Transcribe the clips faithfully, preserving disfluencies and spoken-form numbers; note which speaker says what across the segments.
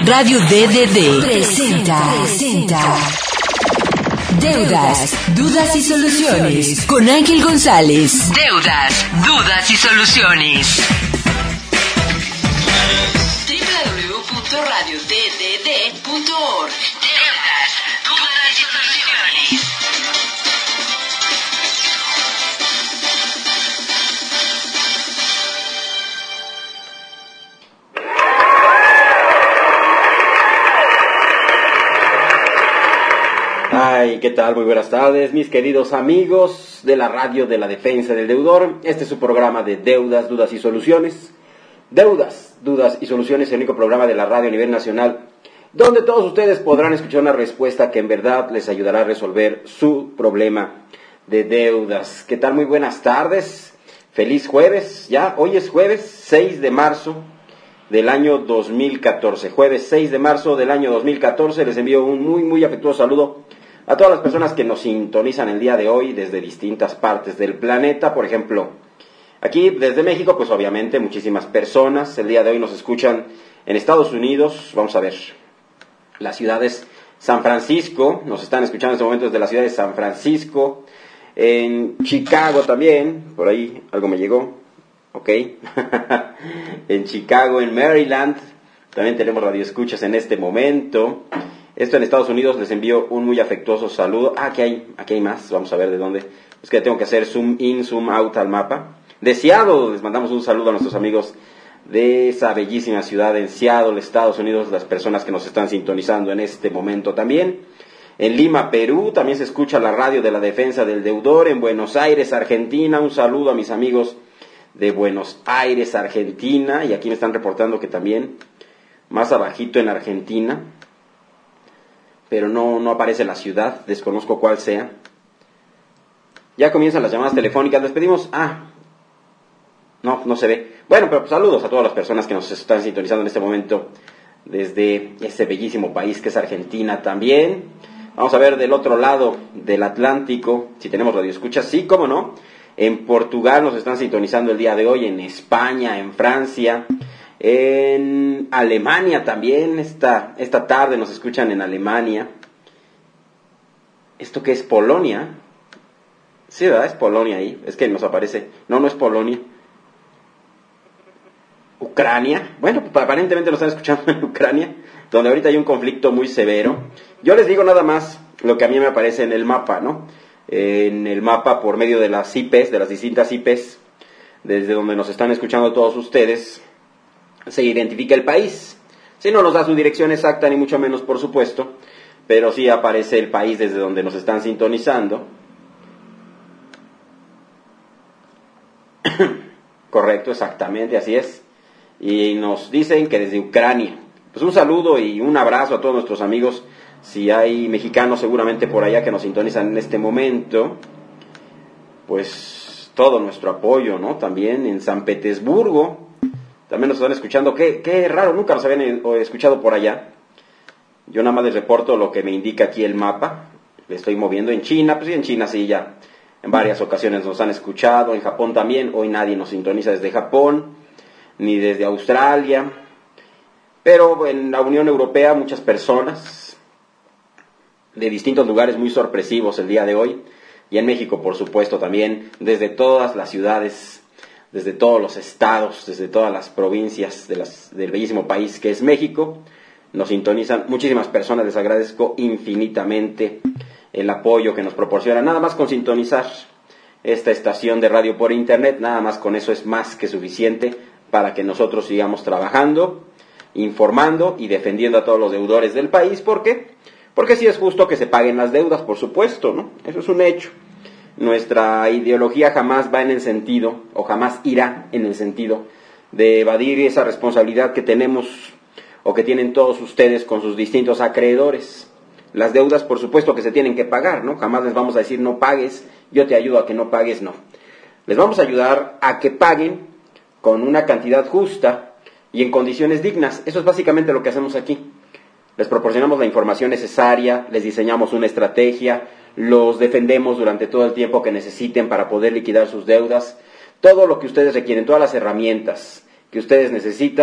Speaker 1: Radio D D D presenta, presenta Deudas, Dudas y Soluciones con Ángel González. Deudas, Dudas y Soluciones. doble u doble u doble u punto radio d d d punto org. Deudas, Dudas y Soluciones.
Speaker 2: Ay, ¿qué tal? Muy buenas tardes, mis queridos amigos de la radio de la defensa del deudor. Este es su programa de Deudas, Dudas y Soluciones. Deudas, Dudas y Soluciones, el único programa de la radio a nivel nacional, donde todos ustedes podrán escuchar una respuesta que en verdad les ayudará a resolver su problema de deudas. ¿Qué tal? Muy buenas tardes. Feliz jueves, ya, hoy es jueves seis de marzo del año dos mil catorce. Jueves seis de marzo del año dos mil catorce. Les envío un muy, muy afectuoso saludo a todas las personas que nos sintonizan el día de hoy desde distintas partes del planeta. Por ejemplo, aquí desde México, pues obviamente muchísimas personas el día de hoy nos escuchan en Estados Unidos. Vamos a ver, las ciudades San Francisco, nos están escuchando en este momento desde la ciudad de San Francisco, en Chicago también, por ahí algo me llegó, ok, en Chicago, en Maryland, también tenemos radioescuchas en este momento. Esto en Estados Unidos, les envío un muy afectuoso saludo. Ah, aquí hay, aquí hay más, vamos a ver de dónde. Es que tengo que hacer zoom in, zoom out al mapa. De Seattle, les mandamos un saludo a nuestros amigos de esa bellísima ciudad en Seattle, Estados Unidos, las personas que nos están sintonizando en este momento también. En Lima, Perú, también se escucha la radio de la defensa del deudor. En Buenos Aires, Argentina, un saludo a mis amigos de Buenos Aires, Argentina. Y aquí me están reportando que también, más abajito en Argentina, pero no, no aparece la ciudad, desconozco cuál sea. Ya comienzan las llamadas telefónicas, les pedimos, ah, no, no se ve. Bueno, pero pues, saludos a todas las personas que nos están sintonizando en este momento desde ese bellísimo país que es Argentina también. Vamos a ver del otro lado del Atlántico, si tenemos radioescuchas, sí, cómo no. En Portugal nos están sintonizando el día de hoy, en España, en Francia, en Alemania también, esta, esta tarde nos escuchan en Alemania. ¿Esto qué es? ¿Polonia? Sí, ¿verdad? Es Polonia ahí, es que nos aparece, no, no es Polonia. ¿Ucrania? Bueno, pues aparentemente nos están escuchando en Ucrania, donde ahorita hay un conflicto muy severo. Yo les digo nada más lo que a mí me aparece en el mapa, ¿no? En el mapa por medio de las I Pes, de las distintas I Pes, desde donde nos están escuchando todos ustedes, se identifica el país. Si no nos da su dirección exacta, ni mucho menos, por supuesto, pero sí aparece el país desde donde nos están sintonizando. Correcto, exactamente, así es. Y nos dicen que desde Ucrania. Pues un saludo y un abrazo a todos nuestros amigos. Si hay mexicanos seguramente por allá que nos sintonizan en este momento, pues todo nuestro apoyo, ¿no? También en San Petersburgo también nos están escuchando. Qué, qué raro, nunca nos habían escuchado por allá. Yo nada más les reporto lo que me indica aquí el mapa. Le estoy moviendo en China, pues sí, en China sí, ya en varias ocasiones nos han escuchado. En Japón también, hoy nadie nos sintoniza desde Japón, ni desde Australia. Pero en la Unión Europea muchas personas de distintos lugares muy sorpresivos el día de hoy. Y en México, por supuesto, también, desde todas las ciudades, desde todos los estados, desde todas las provincias de las, del bellísimo país que es México, nos sintonizan muchísimas personas. Les agradezco infinitamente el apoyo que nos proporcionan. Nada más con sintonizar esta estación de radio por internet, nada más con eso es más que suficiente para que nosotros sigamos trabajando, informando y defendiendo a todos los deudores del país. ¿Por qué? Porque sí es justo que se paguen las deudas, por supuesto, ¿no? Eso es un hecho. Nuestra ideología jamás va en el sentido, o jamás irá en el sentido, de evadir esa responsabilidad que tenemos, o que tienen todos ustedes con sus distintos acreedores. Las deudas, por supuesto, que se tienen que pagar, ¿no? Jamás les vamos a decir no pagues, yo te ayudo a que no pagues, no. Les vamos a ayudar a que paguen con una cantidad justa y en condiciones dignas. Eso es básicamente lo que hacemos aquí. Les proporcionamos la información necesaria, les diseñamos una estrategia, los defendemos durante todo el tiempo que necesiten para poder liquidar sus deudas. Todo lo que ustedes requieren, todas las herramientas que ustedes necesitan,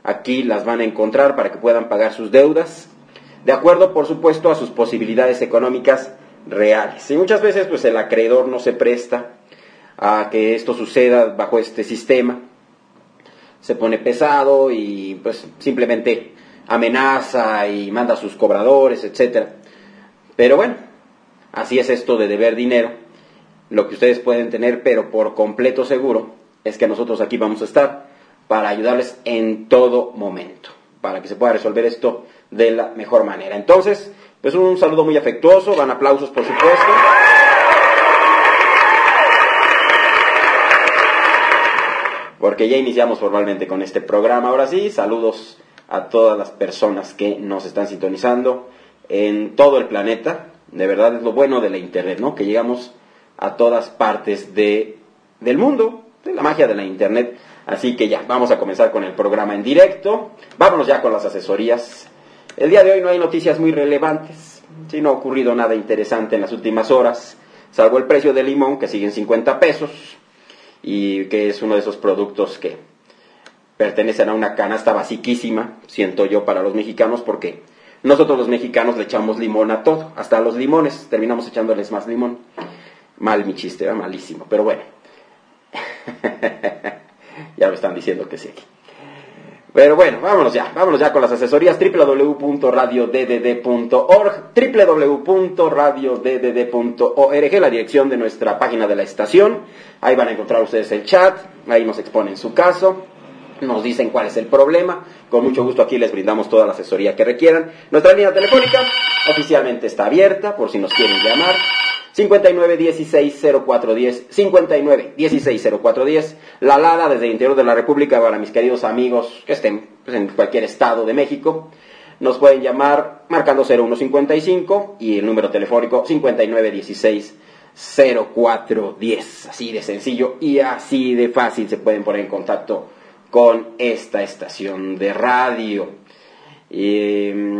Speaker 2: aquí las van a encontrar para que puedan pagar sus deudas, de acuerdo, por supuesto, a sus posibilidades económicas reales. Y muchas veces, pues, el acreedor no se presta a que esto suceda bajo este sistema, se pone pesado y, pues, simplemente amenaza y manda a sus cobradores, etcétera. Pero bueno, así es esto de deber dinero. Lo que ustedes pueden tener, pero por completo seguro, es que nosotros aquí vamos a estar para ayudarles en todo momento, para que se pueda resolver esto de la mejor manera. Entonces, pues un saludo muy afectuoso, van aplausos por supuesto. Porque ya iniciamos formalmente con este programa. Ahora sí, saludos a todas las personas que nos están sintonizando en todo el planeta. De verdad es lo bueno de la internet, ¿no? Que llegamos a todas partes de, del mundo, de la magia de la internet. Así que ya, vamos a comenzar con el programa en directo. Vámonos ya con las asesorías. El día de hoy no hay noticias muy relevantes. Sí, no ha ocurrido nada interesante en las últimas horas, salvo el precio del limón, que sigue en cincuenta pesos, y que es uno de esos productos que pertenecen a una canasta basiquísima, siento yo, para los mexicanos, porque nosotros los mexicanos le echamos limón a todo, hasta a los limones, terminamos echándoles más limón. Mal mi chiste, ¿verdad? Malísimo, pero bueno. Ya me están diciendo que sí. Pero bueno, vámonos ya, vámonos ya con las asesorías. doble u doble u doble u punto radio d d d punto org, doble u doble u doble u punto radio d d d punto org, la dirección de nuestra página de la estación. Ahí van a encontrar ustedes el chat, ahí nos exponen su caso, nos dicen cuál es el problema. Con mucho gusto aquí les brindamos toda la asesoría que requieran. Nuestra línea telefónica oficialmente está abierta por si nos quieren llamar. cincuenta y nueve dieciséis cero cuatro diez, cincuenta y nueve dieciséis cero cuatro diez, la alada desde el interior de la República para mis queridos amigos que estén pues, en cualquier estado de México. Nos pueden llamar marcando cero uno cincuenta y cinco y el número telefónico cincuenta y nueve dieciséis cero cuatro diez. Así de sencillo y así de fácil se pueden poner en contacto con esta estación de radio. Y...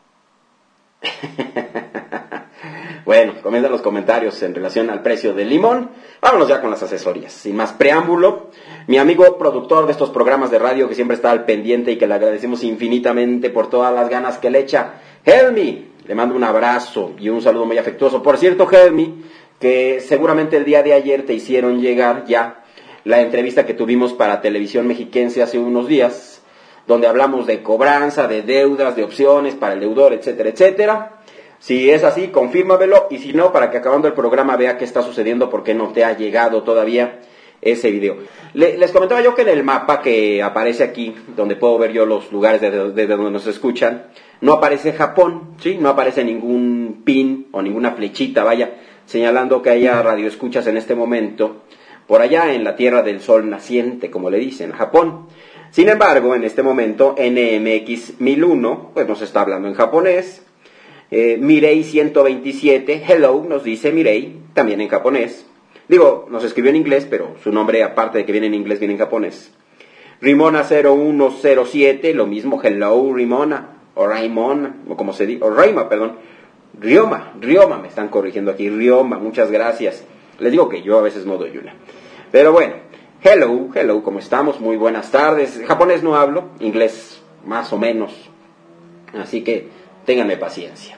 Speaker 2: Bueno, comienzan los comentarios en relación al precio del limón. Vámonos ya con las asesorías. Sin más preámbulo, mi amigo productor de estos programas de radio que siempre está al pendiente y que le agradecemos infinitamente por todas las ganas que le echa, Helmi, le mando un abrazo y un saludo muy afectuoso. Por cierto, Helmi, que seguramente el día de ayer te hicieron llegar ya la entrevista que tuvimos para Televisión Mexiquense hace unos días, donde hablamos de cobranza, de deudas, de opciones para el deudor, etcétera, etcétera. Si es así, confírmamelo, y si no, para que acabando el programa vea qué está sucediendo, porque no te ha llegado todavía ese video. Le, les comentaba yo que en el mapa que aparece aquí, donde puedo ver yo los lugares de, de, de donde nos escuchan, no aparece Japón, ¿sí? No aparece ningún pin o ninguna flechita, vaya, señalando que haya radioescuchas en este momento, por allá en la Tierra del Sol Naciente, como le dicen, Japón. Sin embargo, en este momento, N M X mil uno, pues nos está hablando en japonés. Eh, Mirei ciento veintisiete, hello, nos dice Mirei, también en japonés. Digo, nos escribió en inglés, pero su nombre, aparte de que viene en inglés, viene en japonés. Rimona cero uno cero siete, lo mismo, hello Rimona, o Raimona, o como se dice, o Raima, perdón. Ryoma, Ryoma, me están corrigiendo aquí, Ryoma, muchas gracias. Les digo que yo a veces no doy una. Pero bueno, hello, hello, ¿cómo estamos? Muy buenas tardes. Japonés no hablo, inglés más o menos. Así que ténganme paciencia.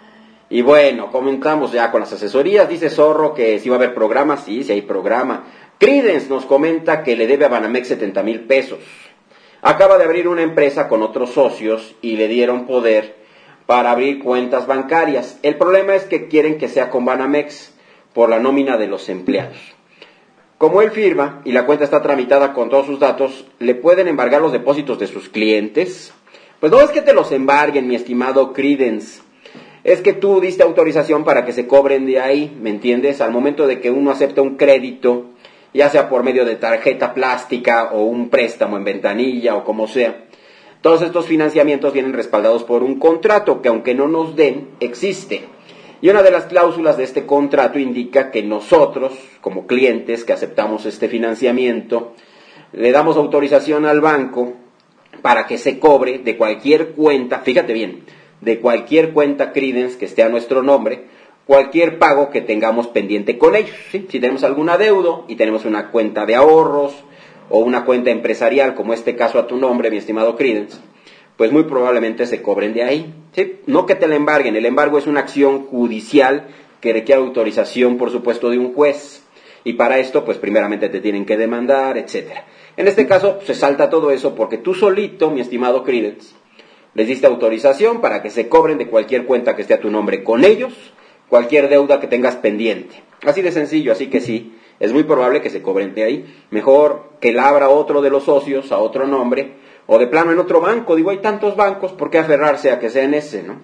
Speaker 2: Y bueno, comenzamos ya con las asesorías. Dice Zorro que si va a haber programa. Sí, sí hay programa. Credence nos comenta que le debe a Banamex setenta mil pesos. Acaba de abrir una empresa con otros socios y le dieron poder para abrir cuentas bancarias. El problema es que quieren que sea con Banamex por la nómina de los empleados. Como él firma y la cuenta está tramitada con todos sus datos, ¿le pueden embargar los depósitos de sus clientes? Pues no es que te los embarguen, mi estimado Credence. Es que tú diste autorización para que se cobren de ahí, ¿me entiendes? Al momento de que uno acepta un crédito, ya sea por medio de tarjeta plástica o un préstamo en ventanilla o como sea, todos estos financiamientos vienen respaldados por un contrato que, aunque no nos den, existe. Y una de las cláusulas de este contrato indica que nosotros, como clientes que aceptamos este financiamiento, le damos autorización al banco para que se cobre de cualquier cuenta, fíjate bien, de cualquier cuenta Credence que esté a nuestro nombre, cualquier pago que tengamos pendiente con ellos, ¿sí? Si tenemos algún adeudo y tenemos una cuenta de ahorros o una cuenta empresarial, como este caso a tu nombre, mi estimado Credence, pues muy probablemente se cobren de ahí, ¿sí? No que te la embarguen, el embargo es una acción judicial que requiere autorización, por supuesto, de un juez, y para esto, pues primeramente te tienen que demandar, etcétera. En este caso, se salta todo eso porque tú solito, mi estimado Credence, les diste autorización para que se cobren de cualquier cuenta que esté a tu nombre con ellos, cualquier deuda que tengas pendiente. Así de sencillo, así que sí, es muy probable que se cobren de ahí. Mejor que la abra otro de los socios a otro nombre, o de plano en otro banco. Digo, hay tantos bancos, ¿por qué aferrarse a que sea en ese, no?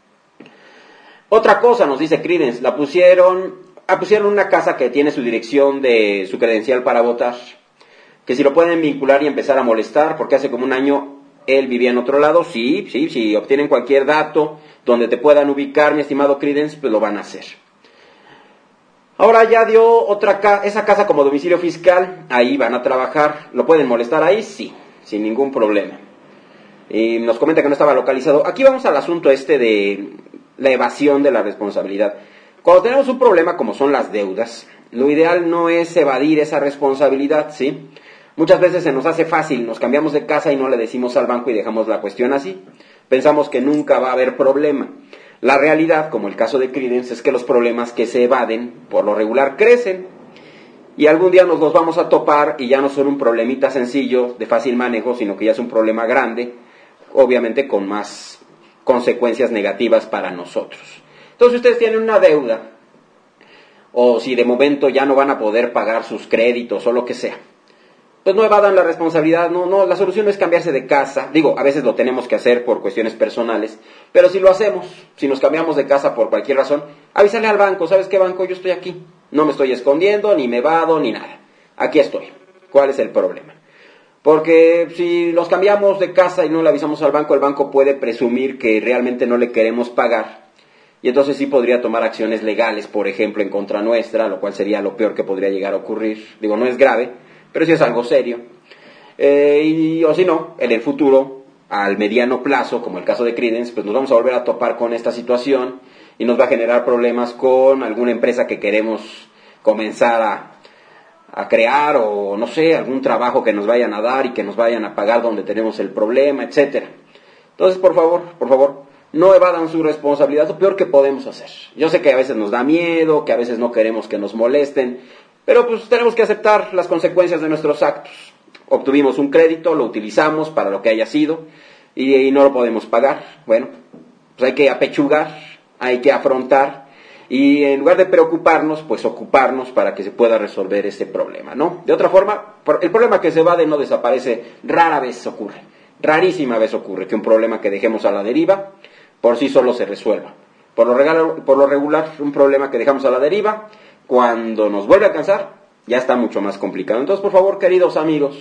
Speaker 2: Otra cosa, nos dice Credence, la pusieron, ah, pusieron una casa que tiene su dirección de su credencial para votar, que si lo pueden vincular y empezar a molestar, porque hace como un año él vivía en otro lado. Sí, sí, si obtienen cualquier dato donde te puedan ubicar, mi estimado Credence, pues lo van a hacer. Ahora ya dio otra ca- esa casa como domicilio fiscal, ahí van a trabajar. ¿Lo pueden molestar ahí? Sí, sin ningún problema. Y nos comenta que no estaba localizado. Aquí vamos al asunto este de la evasión de la responsabilidad. Cuando tenemos un problema como son las deudas, lo ideal no es evadir esa responsabilidad, ¿sí? Muchas veces se nos hace fácil, nos cambiamos de casa y no le decimos al banco y dejamos la cuestión así. Pensamos que nunca va a haber problema. La realidad, como el caso de Credence, es que los problemas que se evaden, por lo regular, crecen. Y algún día nos los vamos a topar y ya no son un problemita sencillo, de fácil manejo, sino que ya es un problema grande, obviamente con más consecuencias negativas para nosotros. Entonces, si ustedes tienen una deuda, o si de momento ya no van a poder pagar sus créditos o lo que sea, pues no evadan la responsabilidad. No, no, la solución no es cambiarse de casa. Digo, a veces lo tenemos que hacer por cuestiones personales, pero si lo hacemos, si nos cambiamos de casa por cualquier razón, avísale al banco, ¿sabes qué, banco? Yo estoy aquí, no me estoy escondiendo, ni me evado, ni nada, aquí estoy. ¿Cuál es el problema? Porque si nos cambiamos de casa y no le avisamos al banco, el banco puede presumir que realmente no le queremos pagar, y entonces sí podría tomar acciones legales, por ejemplo, en contra nuestra, lo cual sería lo peor que podría llegar a ocurrir. Digo, no es grave, pero sí es algo serio. Eh, y, o si no, en el futuro, al mediano plazo, como el caso de Credence, pues nos vamos a volver a topar con esta situación y nos va a generar problemas con alguna empresa que queremos comenzar a, a crear, o no sé, algún trabajo que nos vayan a dar y que nos vayan a pagar donde tenemos el problema, etcétera. Entonces, por favor, por favor, no evadan su responsabilidad, lo peor que podemos hacer. Yo sé que a veces nos da miedo, que a veces no queremos que nos molesten, pero pues tenemos que aceptar las consecuencias de nuestros actos. Obtuvimos un crédito, lo utilizamos para lo que haya sido y, y no lo podemos pagar. Bueno, pues hay que apechugar, hay que afrontar y en lugar de preocuparnos, pues ocuparnos para que se pueda resolver ese problema, ¿no? De otra forma, el problema que se evade no desaparece, rara vez ocurre, rarísima vez ocurre que un problema que dejemos a la deriva por sí solo se resuelva. Por lo, regalo, por lo regular, un problema que dejamos a la deriva, cuando nos vuelve a alcanzar, ya está mucho más complicado. Entonces, por favor, queridos amigos,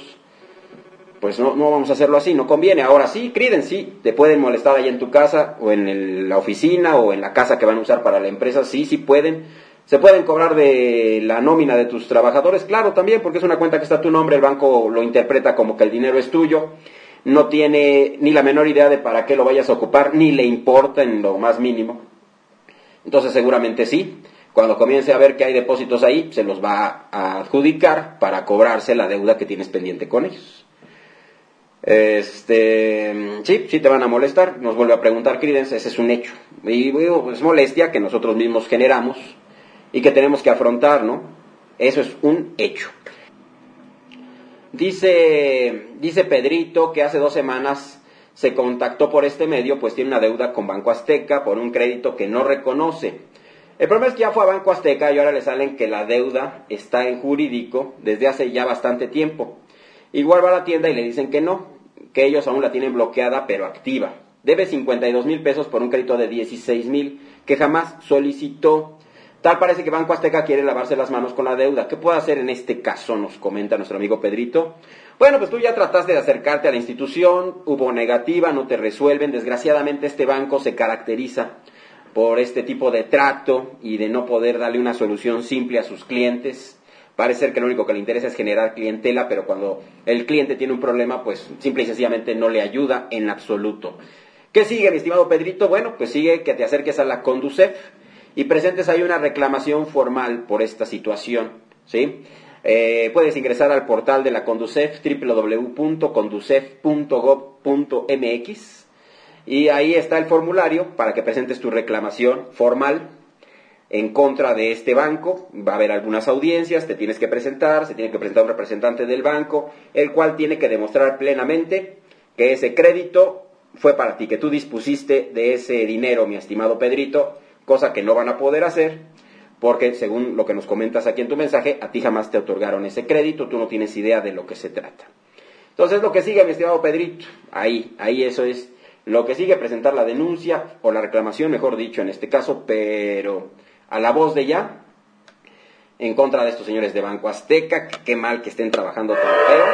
Speaker 2: pues no, no vamos a hacerlo así, no conviene. Ahora sí, Credence, sí, te pueden molestar ahí en tu casa, o en el, la oficina, o en la casa que van a usar para la empresa, sí, sí pueden. Se pueden cobrar de la nómina de tus trabajadores, claro, también, porque es una cuenta que está a tu nombre, el banco lo interpreta como que el dinero es tuyo, no tiene ni la menor idea de para qué lo vayas a ocupar, ni le importa en lo más mínimo. Entonces, seguramente sí. Cuando comience a ver que hay depósitos ahí, se los va a adjudicar para cobrarse la deuda que tienes pendiente con ellos. Este, sí, sí te van a molestar, nos vuelve a preguntar Credence, ese es un hecho. Y digo, es molestia que nosotros mismos generamos y que tenemos que afrontar, ¿no? Eso es un hecho. Dice, dice Pedrito que hace dos semanas se contactó por este medio, pues tiene una deuda con Banco Azteca por un crédito que no reconoce. El problema es que ya fue a Banco Azteca y ahora le salen que la deuda está en jurídico desde hace ya bastante tiempo. Igual va a la tienda y le dicen que no, que ellos aún la tienen bloqueada pero activa. Debe cincuenta y dos mil pesos por un crédito de dieciséis mil que jamás solicitó. Tal parece que Banco Azteca quiere lavarse las manos con la deuda. ¿Qué puede hacer en este caso? Nos comenta nuestro amigo Pedrito. Bueno, pues tú ya trataste de acercarte a la institución, hubo negativa, no te resuelven. Desgraciadamente este banco se caracteriza por este tipo de trato y de no poder darle una solución simple a sus clientes. Parece ser que lo único que le interesa es generar clientela, pero cuando el cliente tiene un problema, pues simple y sencillamente no le ayuda en absoluto. ¿Qué sigue, mi estimado Pedrito? Bueno, pues sigue que te acerques a la Conducef y presentes ahí una reclamación formal por esta situación, ¿sí? Eh, puedes ingresar al portal de la Conducef, doble u doble u doble u punto conducef punto gob punto eme equis, y ahí está el formulario para que presentes tu reclamación formal en contra de este banco. Va a haber algunas audiencias, te tienes que presentar, se tiene que presentar un representante del banco, el cual tiene que demostrar plenamente que ese crédito fue para ti, que tú dispusiste de ese dinero, mi estimado Pedrito, cosa que no van a poder hacer, porque según lo que nos comentas aquí en tu mensaje, a ti jamás te otorgaron ese crédito, tú no tienes idea de lo que se trata. Entonces lo que sigue, mi estimado Pedrito, ahí, ahí eso es lo que sigue, presentar la denuncia o la reclamación, mejor dicho en este caso, pero a la voz de ya, en contra de estos señores de Banco Azteca, que qué mal que estén trabajando tan feo.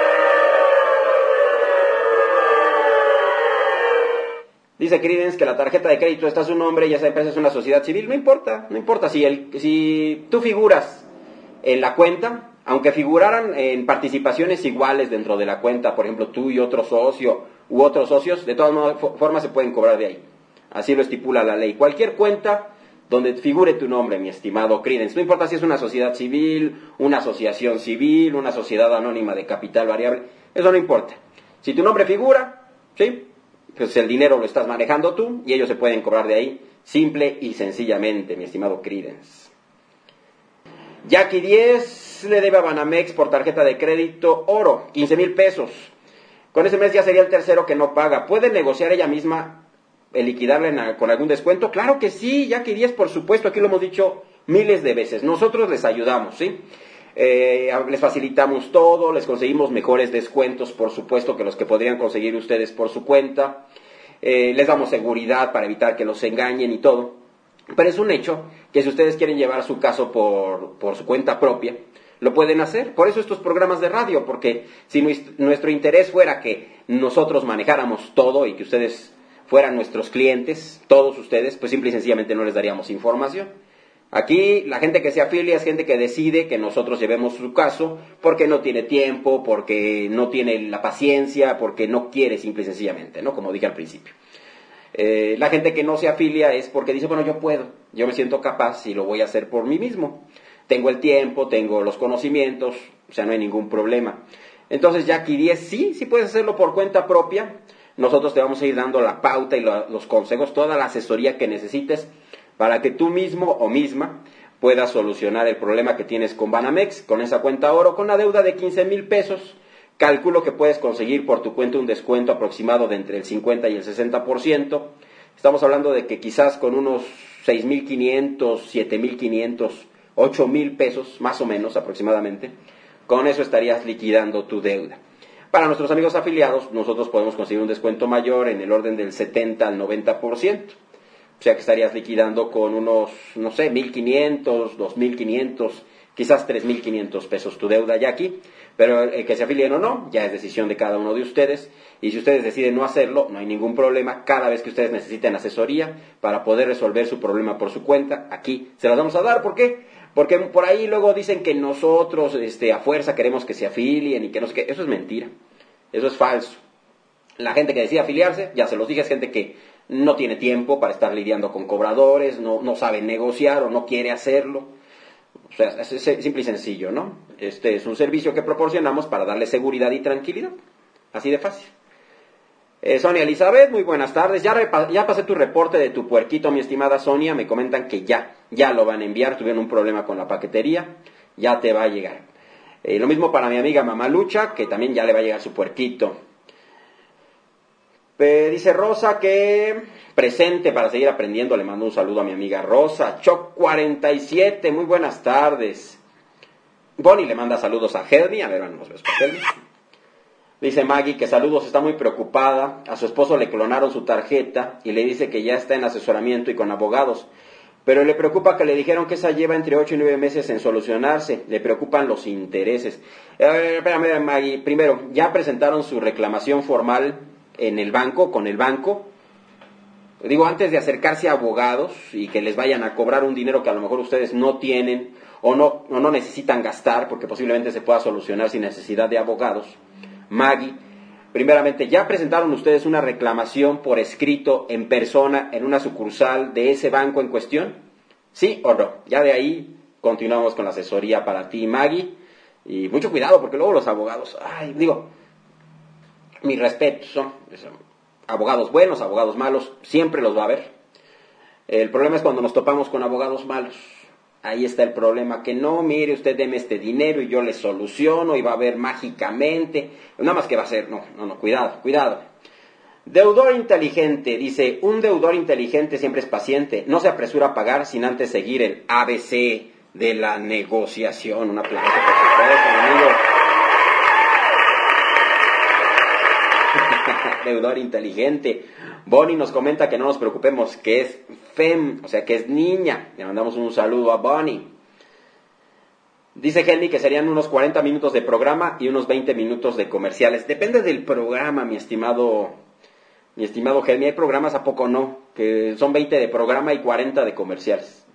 Speaker 2: Dice Credence que la tarjeta de crédito está a su nombre y esa empresa es una sociedad civil. No importa, no importa si, el, si tú figuras en la cuenta, aunque figuraran en participaciones iguales dentro de la cuenta, por ejemplo tú y otro socio u otros socios, de todas formas se pueden cobrar de ahí. Así lo estipula la ley. Cualquier cuenta donde figure tu nombre, mi estimado Credence, no importa si es una sociedad civil, una asociación civil, una sociedad anónima de capital variable, eso no importa. Si tu nombre figura, ¿sí?, pues el dinero lo estás manejando tú y ellos se pueden cobrar de ahí, simple y sencillamente, mi estimado Credence. Jackie diez le debe a Banamex por tarjeta de crédito oro, quince mil pesos. Con ese mes ya sería el tercero que no paga. ¿Puede negociar ella misma el liquidarle en, con algún descuento? Claro que sí, Jackie diez, por supuesto, aquí lo hemos dicho miles de veces. Nosotros les ayudamos, ¿sí? Eh, les facilitamos todo, les conseguimos mejores descuentos, por supuesto, que los que podrían conseguir ustedes por su cuenta. Eh, les damos seguridad para evitar que los engañen y todo. Pero es un hecho que si ustedes quieren llevar su caso por, por su cuenta propia, lo pueden hacer. Por eso estos programas de radio, porque si nuestro interés fuera que nosotros manejáramos todo y que ustedes fueran nuestros clientes, todos ustedes, pues simple y sencillamente no les daríamos información. Aquí la gente que se afilia es gente que decide que nosotros llevemos su caso porque no tiene tiempo, porque no tiene la paciencia, porque no quiere simple y sencillamente, ¿no? Como dije al principio. Eh, la gente que no se afilia es porque dice, bueno, yo puedo, yo me siento capaz y lo voy a hacer por mí mismo. Tengo el tiempo, tengo los conocimientos, o sea, no hay ningún problema. Entonces, Jackie diez, sí, sí puedes hacerlo por cuenta propia. Nosotros te vamos a ir dando la pauta y lo, los consejos, toda la asesoría que necesites para que tú mismo o misma puedas solucionar el problema que tienes con Banamex, con esa cuenta oro, con la deuda de quince mil pesos. Calculo que puedes conseguir por tu cuenta un descuento aproximado de entre el cincuenta y el sesenta por ciento. Estamos hablando de que quizás con unos seis mil quinientos, siete mil quinientos, ocho mil pesos, más o menos aproximadamente, con eso estarías liquidando tu deuda. Para nuestros amigos afiliados, nosotros podemos conseguir un descuento mayor en el orden del setenta al noventa por ciento. O sea que estarías liquidando con unos, no sé, mil quinientos, dos mil quinientos, quizás tres mil quinientos pesos tu deuda ya aquí. Pero el que se afilien o no, ya es decisión de cada uno de ustedes. Y si ustedes deciden no hacerlo, no hay ningún problema. Cada vez que ustedes necesiten asesoría para poder resolver su problema por su cuenta, aquí se las vamos a dar. ¿Por qué? Porque por ahí luego dicen que nosotros este, a fuerza queremos que se afilien y que no sé qué. Eso es mentira. Eso es falso. La gente que decide afiliarse, ya se los dije, es gente que no tiene tiempo para estar lidiando con cobradores, no, no sabe negociar o no quiere hacerlo. O sea, es, es simple y sencillo, ¿no? Este es un servicio que proporcionamos para darle seguridad y tranquilidad. Así de fácil. Eh, Sonia Elizabeth, muy buenas tardes. Ya, repa- ya pasé tu reporte de tu puerquito, mi estimada Sonia. Me comentan que ya, ya lo van a enviar. Tuvieron un problema con la paquetería. Ya te va a llegar. Eh, lo mismo para mi amiga Mamalucha, que también ya le va a llegar su puerquito. Eh, dice Rosa que presente para seguir aprendiendo. Le mando un saludo a mi amiga Rosa. Choc cuarenta y siete, muy buenas tardes. Bonnie le manda saludos a Helmi. A ver, vamos a ver con Helmi. Dice Maggie que saludos, está muy preocupada. A su esposo le clonaron su tarjeta y le dice que ya está en asesoramiento y con abogados. Pero le preocupa que le dijeron que esa lleva entre ocho y nueve meses en solucionarse. Le preocupan los intereses. Eh, espérame, Maggie. Primero, ¿ya presentaron su reclamación formal en el banco, con el banco? Digo, antes de acercarse a abogados y que les vayan a cobrar un dinero que a lo mejor ustedes no tienen o no, o no necesitan gastar, porque posiblemente se pueda solucionar sin necesidad de abogados. Maggie, primeramente, ¿ya presentaron ustedes una reclamación por escrito en persona en una sucursal de ese banco en cuestión? ¿Sí o no? Ya de ahí continuamos con la asesoría para ti, Maggie. Y mucho cuidado, porque luego los abogados, ay, digo, mi respeto, son, son abogados buenos, abogados malos, siempre los va a haber. El problema es cuando nos topamos con abogados malos. Ahí está el problema, que no, mire, usted deme este dinero y yo le soluciono y va a ver mágicamente. Nada más que va a ser, no, no, no, cuidado, cuidado. Deudor inteligente, dice, un deudor inteligente siempre es paciente, no se apresura a pagar sin antes seguir el A B C de la negociación. Un aplauso, por supuesto, amigo. Deudor inteligente. Bonnie nos comenta que no nos preocupemos, que es fem, o sea que es niña. Le mandamos un saludo a Bonnie. Dice Henry que serían unos cuarenta minutos de programa y unos veinte minutos de comerciales. Depende del programa, mi estimado, mi estimado Henry. Hay programas, ¿a poco no? Que son veinte de programa y cuarenta de comerciales.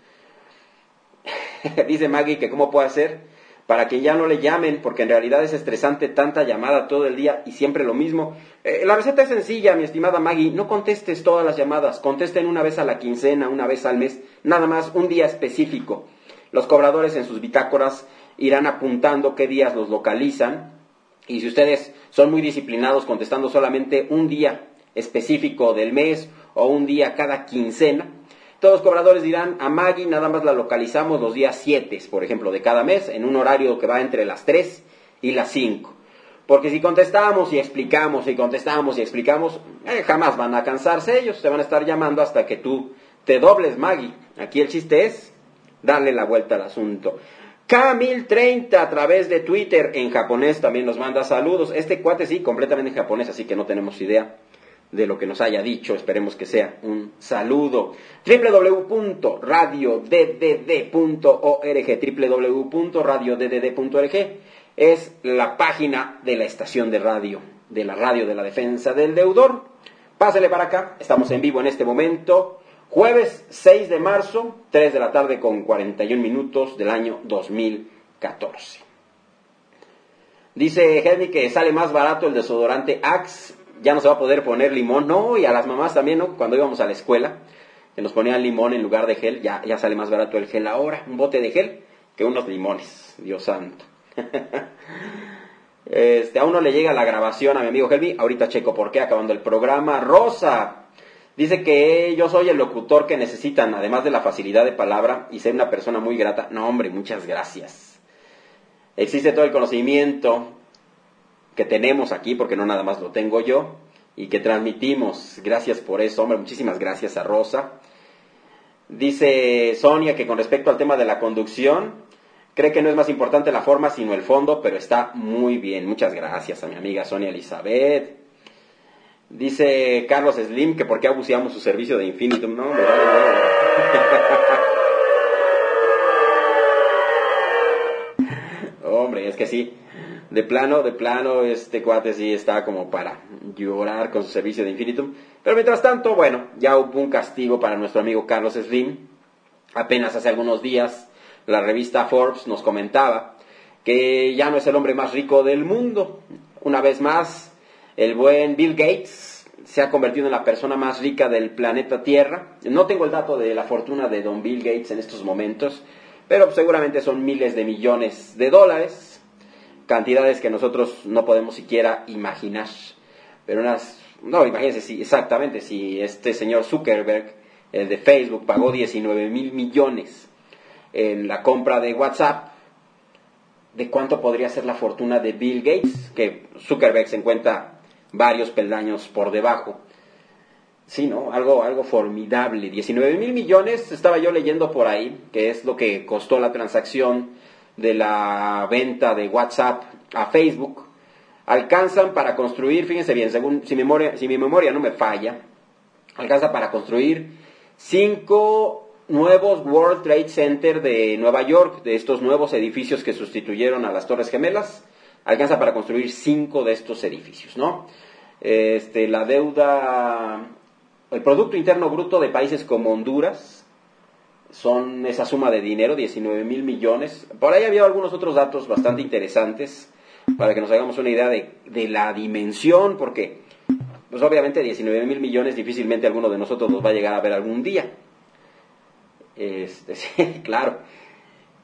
Speaker 2: Dice Maggie que cómo puede hacer para que ya no le llamen, porque en realidad es estresante tanta llamada todo el día y siempre lo mismo. Eh, la receta es sencilla, mi estimada Maggie, no contestes todas las llamadas, contesten una vez a la quincena, una vez al mes, nada más un día específico. Los cobradores en sus bitácoras irán apuntando qué días los localizan, y si ustedes son muy disciplinados contestando solamente un día específico del mes o un día cada quincena, todos los cobradores dirán, a Maggie nada más la localizamos los días siete, por ejemplo, de cada mes, en un horario que va entre las tres y las cinco. Porque si contestamos y explicamos y contestamos y explicamos, eh, jamás van a cansarse ellos, te van a estar llamando hasta que tú te dobles, Maggie. Aquí el chiste es darle la vuelta al asunto. K mil treinta a través de Twitter en japonés también nos manda saludos. Este cuate sí, completamente en japonés, así que no tenemos idea de lo que nos haya dicho, esperemos que sea un saludo. doble u doble u doble u punto radio d d d punto org, doble u doble u doble u punto radio d d d punto org es la página de la estación de radio, de la radio de la defensa del deudor. Pásele para acá, estamos en vivo en este momento, jueves seis de marzo, tres de la tarde con cuarenta y un minutos del año dos mil catorce. Dice Henry que sale más barato el desodorante Axe. Ya no se va a poder poner limón, no, y a las mamás también, ¿no? Cuando íbamos a la escuela, que nos ponían limón en lugar de gel, ya, ya sale más barato el gel ahora, un bote de gel, que unos limones, Dios santo. este, a uno le llega la grabación a mi amigo Helvi, ahorita checo por qué, acabando el programa. Rosa, dice que yo soy el locutor que necesitan, además de la facilidad de palabra y ser una persona muy grata. No, hombre, muchas gracias. Existe todo el conocimiento que tenemos aquí, porque no nada más lo tengo yo, y que transmitimos. Gracias por eso, hombre, muchísimas gracias a Rosa. Dice Sonia que con respecto al tema de la conducción, cree que no es más importante la forma sino el fondo, pero está muy bien. Muchas gracias a mi amiga Sonia Elizabeth. Dice Carlos Slim que por qué abuseamos su servicio de Infinitum. No, me vale, no. Hombre, es que sí. De plano, de plano, este cuate sí está como para llorar con su servicio de Infinitum. Pero mientras tanto, bueno, ya hubo un castigo para nuestro amigo Carlos Slim. Apenas hace algunos días, la revista Forbes nos comentaba que ya no es el hombre más rico del mundo. Una vez más, el buen Bill Gates se ha convertido en la persona más rica del planeta Tierra. No tengo el dato de la fortuna de don Bill Gates en estos momentos, pero seguramente son miles de millones de dólares. Cantidades que nosotros no podemos siquiera imaginar. Pero unas... No, imagínense si exactamente si este señor Zuckerberg, el de Facebook, pagó diecinueve mil millones en la compra de WhatsApp, ¿de cuánto podría ser la fortuna de Bill Gates? Que Zuckerberg se encuentra varios peldaños por debajo. Sí, ¿no? Algo, algo formidable. diecinueve mil millones, estaba yo leyendo por ahí, que es lo que costó la transacción de la venta de WhatsApp a Facebook. Alcanzan para construir, fíjense bien, según si, memoria, si mi memoria no me falla, alcanza para construir cinco nuevos World Trade Center de Nueva York, de estos nuevos edificios que sustituyeron a las Torres Gemelas. Alcanza para construir cinco de estos edificios, ¿no? Este, la deuda, el Producto Interno Bruto de países como Honduras, son esa suma de dinero, diecinueve mil millones. Por ahí había algunos otros datos bastante interesantes para que nos hagamos una idea de, de la dimensión, porque pues obviamente diecinueve mil millones difícilmente alguno de nosotros nos va a llegar a ver algún día. Este, sí, claro.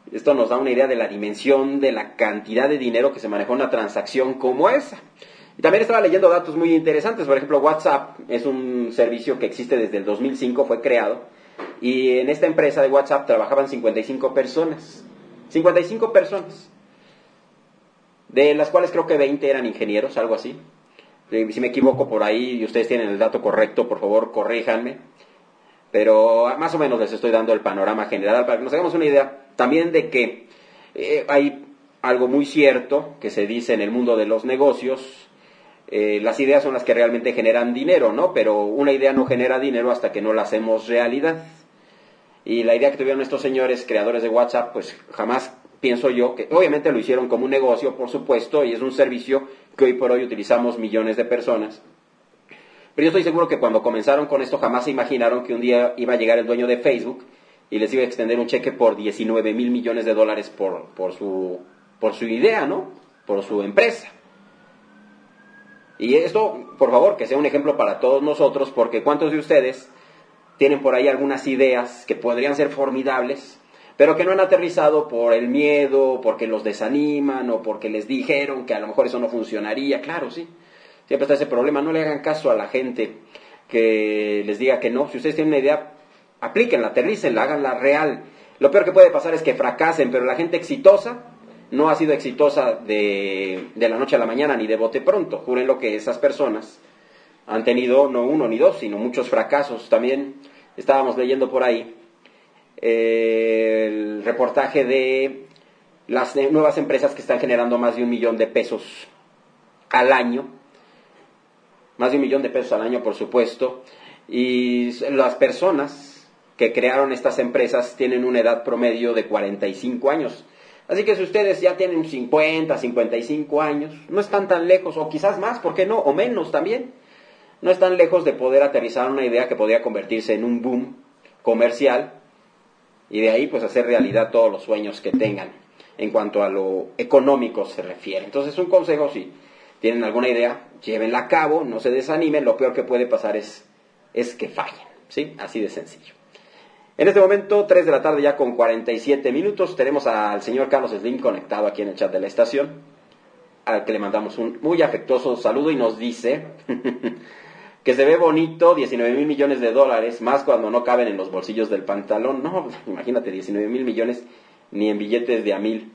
Speaker 2: Esto nos da una idea de la dimensión de la cantidad de dinero que se manejó en una transacción como esa. Y también estaba leyendo datos muy interesantes. Por ejemplo, WhatsApp es un servicio que existe desde el dos mil cinco, fue creado. Y en esta empresa de WhatsApp trabajaban cincuenta y cinco personas. cincuenta y cinco personas. De las cuales creo que veinte eran ingenieros, algo así. Si me equivoco por ahí y ustedes tienen el dato correcto, por favor, corríjanme. Pero más o menos les estoy dando el panorama general para que nos hagamos una idea también de que eh, hay algo muy cierto que se dice en el mundo de los negocios. Eh, las ideas son las que realmente generan dinero, ¿no? Pero una idea no genera dinero hasta que no la hacemos realidad. Y la idea que tuvieron estos señores creadores de WhatsApp, pues jamás pienso yo que, obviamente lo hicieron como un negocio, por supuesto, y es un servicio que hoy por hoy utilizamos millones de personas. Pero yo estoy seguro que cuando comenzaron con esto jamás se imaginaron que un día iba a llegar el dueño de Facebook y les iba a extender un cheque por diecinueve mil millones de dólares por, por, su, por su idea, ¿no? Por su empresa. Y esto, por favor, que sea un ejemplo para todos nosotros, porque ¿cuántos de ustedes tienen por ahí algunas ideas que podrían ser formidables, pero que no han aterrizado por el miedo, porque los desaniman o porque les dijeron que a lo mejor eso no funcionaría? Claro, sí. Siempre está ese problema. No le hagan caso a la gente que les diga que no. Si ustedes tienen una idea, aplíquenla, aterrícenla, háganla real. Lo peor que puede pasar es que fracasen, pero la gente exitosa no ha sido exitosa de, de la noche a la mañana ni de bote pronto. Júrenlo que esas personas han tenido no uno ni dos, sino muchos fracasos. También estábamos leyendo por ahí eh, el reportaje de las nuevas empresas que están generando más de un millón de pesos al año. Más de un millón de pesos al año, por supuesto. Y las personas que crearon estas empresas tienen una edad promedio de cuarenta y cinco años. Así que si ustedes ya tienen cincuenta, cincuenta y cinco años, no están tan lejos, o quizás más, ¿por qué no? O menos también. No están lejos de poder aterrizar una idea que podría convertirse en un boom comercial y de ahí pues hacer realidad todos los sueños que tengan en cuanto a lo económico se refiere. Entonces un consejo, si tienen alguna idea, llévenla a cabo, no se desanimen, lo peor que puede pasar es, es que fallen, ¿sí? Así de sencillo. En este momento, tres de la tarde ya con cuarenta y siete minutos, tenemos al señor Carlos Slim conectado aquí en el chat de la estación, al que le mandamos un muy afectuoso saludo y nos dice que se ve bonito diecinueve mil millones de dólares, más cuando no caben en los bolsillos del pantalón. No, imagínate, diecinueve mil millones ni en billetes de a mil.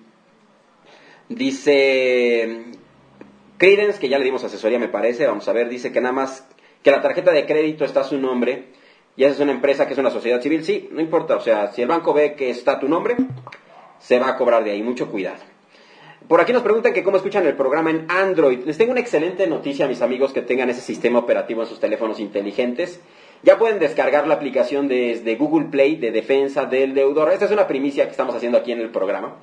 Speaker 2: Dice Credence, que ya le dimos asesoría me parece, vamos a ver, dice que nada más que la tarjeta de crédito está a su nombre. Y esa es una empresa que es una sociedad civil, sí, no importa, o sea, si el banco ve que está tu nombre, se va a cobrar de ahí, mucho cuidado. Por aquí nos preguntan que cómo escuchan el programa en Android. Les tengo una excelente noticia, mis amigos, que tengan ese sistema operativo en sus teléfonos inteligentes. Ya pueden descargar la aplicación desde Google Play de Defensa del Deudor. Esta es una primicia que estamos haciendo aquí en el programa.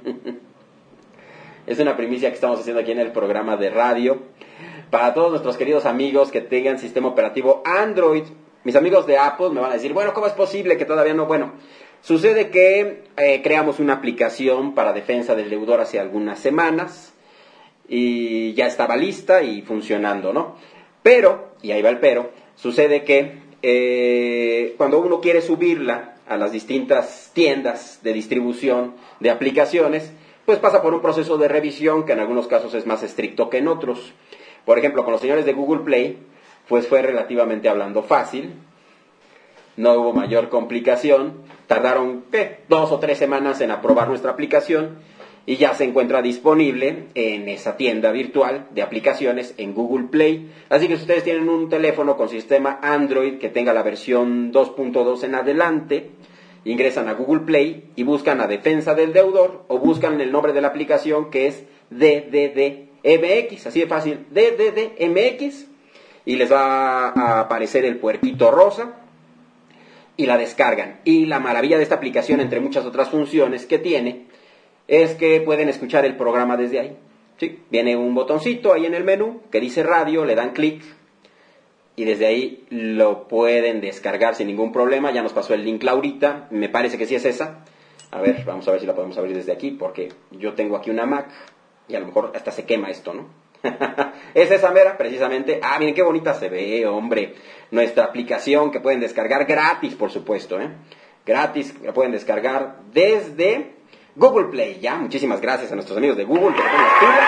Speaker 2: Es una primicia que estamos haciendo aquí en el programa de radio. Para todos nuestros queridos amigos que tengan sistema operativo Android. Mis amigos de Apple me van a decir, bueno, ¿cómo es posible que todavía no? Bueno, sucede que eh, creamos una aplicación para defensa del deudor hace algunas semanas y ya estaba lista y funcionando, ¿no? Pero, y ahí va el pero, sucede que eh, cuando uno quiere subirla a las distintas tiendas de distribución de aplicaciones, pues pasa por un proceso de revisión que en algunos casos es más estricto que en otros. Por ejemplo, con los señores de Google Play, pues fue relativamente hablando fácil, no hubo mayor complicación, tardaron ¿qué? dos o tres semanas en aprobar nuestra aplicación y ya se encuentra disponible en esa tienda virtual de aplicaciones en Google Play. Así que si ustedes tienen un teléfono con sistema Android que tenga la versión dos punto dos en adelante, ingresan a Google Play y buscan a Defensa del Deudor o buscan el nombre de la aplicación que es D D D M X, así de fácil, D D D M X. Y les va a aparecer el puerquito rosa y la descargan. Y la maravilla de esta aplicación, entre muchas otras funciones que tiene, es que pueden escuchar el programa desde ahí. ¿Sí? Viene un botoncito ahí en el menú que dice radio, le dan clic y desde ahí lo pueden descargar sin ningún problema. Ya nos pasó el link Laurita, me parece que sí es esa. A ver, vamos a ver si la podemos abrir desde aquí, porque yo tengo aquí una Mac y a lo mejor hasta se quema esto, ¿no? Es esa mera, precisamente. Ah, miren qué bonita se ve, hombre. Nuestra aplicación que pueden descargar gratis, por supuesto, ¿eh? Gratis, la pueden descargar desde Google Play, ya, muchísimas gracias a nuestros amigos de Google que ponen las pilas.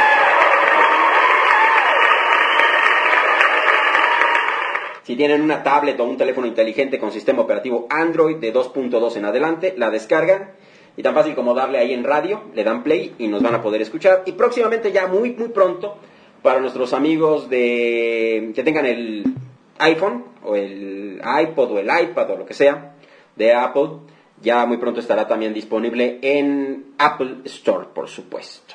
Speaker 2: Si tienen una tablet o un teléfono inteligente con sistema operativo Android de dos punto dos en adelante, la descargan y tan fácil como darle ahí en radio, le dan play y nos van a poder escuchar. Y próximamente, ya muy muy pronto, para nuestros amigos de que tengan el iPhone o el iPod o el iPad o lo que sea de Apple, ya muy pronto estará también disponible en Apple Store, por supuesto.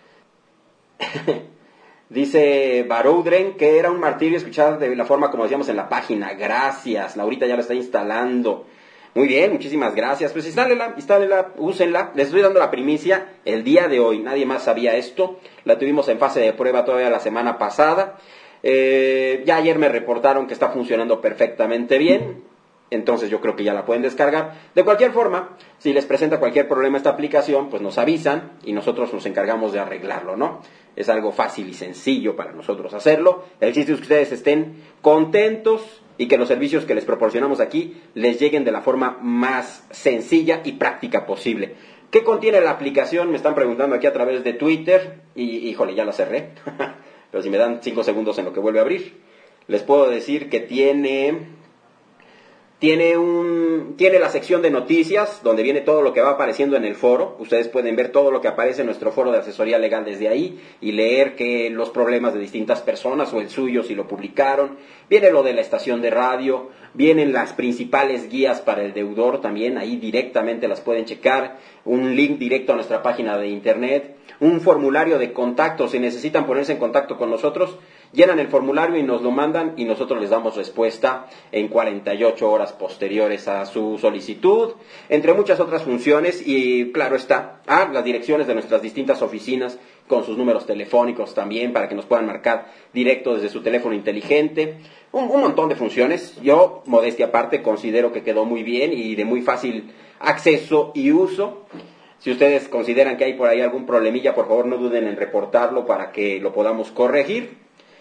Speaker 2: Dice Baroudren que era un martirio escuchar de la forma como decíamos en la página. Gracias, Laurita ya lo está instalando. Muy bien, muchísimas gracias. Pues instálela, instálela, úsenla. Les estoy dando la primicia el día de hoy. Nadie más sabía esto. La tuvimos en fase de prueba todavía la semana pasada. Eh, ya ayer me reportaron que está funcionando perfectamente bien. Entonces yo creo que ya la pueden descargar. De cualquier forma, si les presenta cualquier problema esta aplicación, pues nos avisan y nosotros nos encargamos de arreglarlo, ¿no? Es algo fácil y sencillo para nosotros hacerlo. El chiste es que ustedes estén contentos y que los servicios que les proporcionamos aquí les lleguen de la forma más sencilla y práctica posible. ¿Qué contiene la aplicación? Me están preguntando aquí a través de Twitter. Y, híjole, ya la cerré. Pero si me dan cinco segundos en lo que vuelve a abrir, les puedo decir que tiene... Tiene, un, tiene la sección de noticias, donde viene todo lo que va apareciendo en el foro. Ustedes pueden ver todo lo que aparece en nuestro foro de asesoría legal desde ahí y leer que los problemas de distintas personas o el suyo si lo publicaron. Viene lo de la estación de radio, vienen las principales guías para el deudor también, ahí directamente las pueden checar. Un link directo a nuestra página de internet, un formulario de contacto, si necesitan ponerse en contacto con nosotros, llenan el formulario y nos lo mandan y nosotros les damos respuesta en cuarenta y ocho horas posteriores a su solicitud, entre muchas otras funciones. Y claro está, ah, las direcciones de nuestras distintas oficinas con sus números telefónicos también para que nos puedan marcar directo desde su teléfono inteligente. Un, un montón de funciones. Yo, modestia aparte, considero que quedó muy bien y de muy fácil acceso y uso. Si ustedes consideran que hay por ahí algún problemilla, por favor no duden en reportarlo para que lo podamos corregir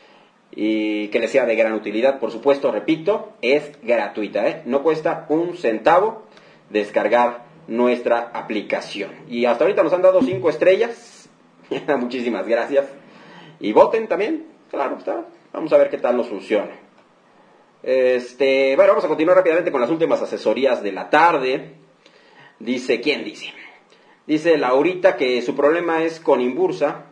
Speaker 2: y que les sea de gran utilidad. Por supuesto, repito, es gratuita, ¿eh? No cuesta un centavo descargar nuestra aplicación. Y hasta ahorita nos han dado cinco estrellas. Muchísimas gracias. Y voten también, claro está. Vamos a ver qué tal nos funciona. Este, bueno, vamos a continuar rápidamente con las últimas asesorías de la tarde. Dice, ¿quién dice? Dice Laurita que su problema es con Inbursa.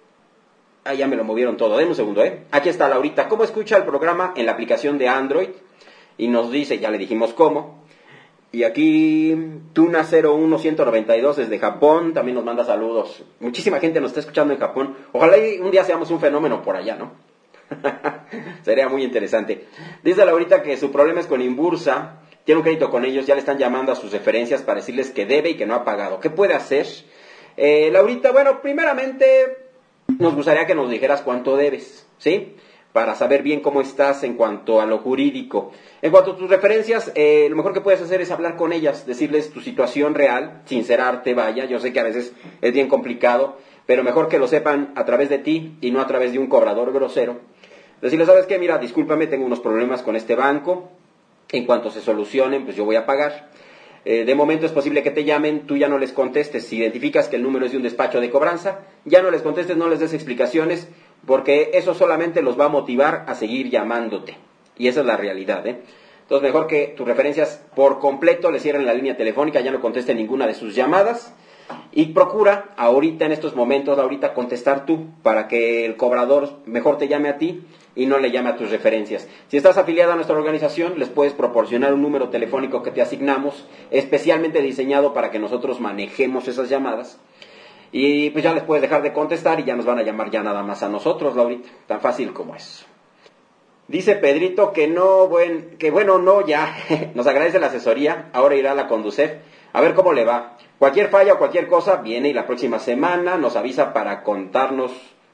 Speaker 2: Ah, ya me lo movieron todo. Denme un segundo, ¿eh? Aquí está Laurita. ¿Cómo escucha el programa en la aplicación de Android? Y nos dice, ya le dijimos cómo. Y aquí Tuna cero uno uno nueve dos desde Japón también nos manda saludos. Muchísima gente nos está escuchando en Japón. Ojalá un día seamos un fenómeno por allá, ¿no? Sería muy interesante. Dice Laurita que su problema es con Inbursa. Tiene un crédito con ellos, ya le están llamando a sus referencias para decirles que debe y que no ha pagado. ¿Qué puede hacer? Eh, Laurita, bueno, primeramente nos gustaría que nos dijeras cuánto debes, ¿sí? Para saber bien cómo estás en cuanto a lo jurídico. En cuanto a tus referencias, eh, lo mejor que puedes hacer es hablar con ellas, decirles tu situación real, sincerarte, vaya. Yo sé que a veces es bien complicado, pero mejor que lo sepan a través de ti y no a través de un cobrador grosero. Decirles, ¿sabes qué? Mira, discúlpame, tengo unos problemas con este banco. En cuanto se solucionen, pues yo voy a pagar. Eh, de momento es posible que te llamen, tú ya no les contestes. Si identificas que el número es de un despacho de cobranza, ya no les contestes, no les des explicaciones, porque eso solamente los va a motivar a seguir llamándote. Y esa es la realidad, ¿eh? Entonces mejor que tus referencias por completo le cierren la línea telefónica, ya no conteste ninguna de sus llamadas. Y procura ahorita, en estos momentos, ahorita contestar tú, para que el cobrador mejor te llame a ti y no le llame a tus referencias. Si estás afiliado a nuestra organización, les puedes proporcionar un número telefónico que te asignamos, especialmente diseñado para que nosotros manejemos esas llamadas. Y pues ya les puedes dejar de contestar y ya nos van a llamar ya nada más a nosotros, Laurita. Tan fácil como eso. Dice Pedrito que no, buen, que bueno, no, ya. Nos agradece la asesoría, ahora irá a la Conducef. A ver cómo le va. Cualquier falla o cualquier cosa, viene y la próxima semana nos avisa para contarnos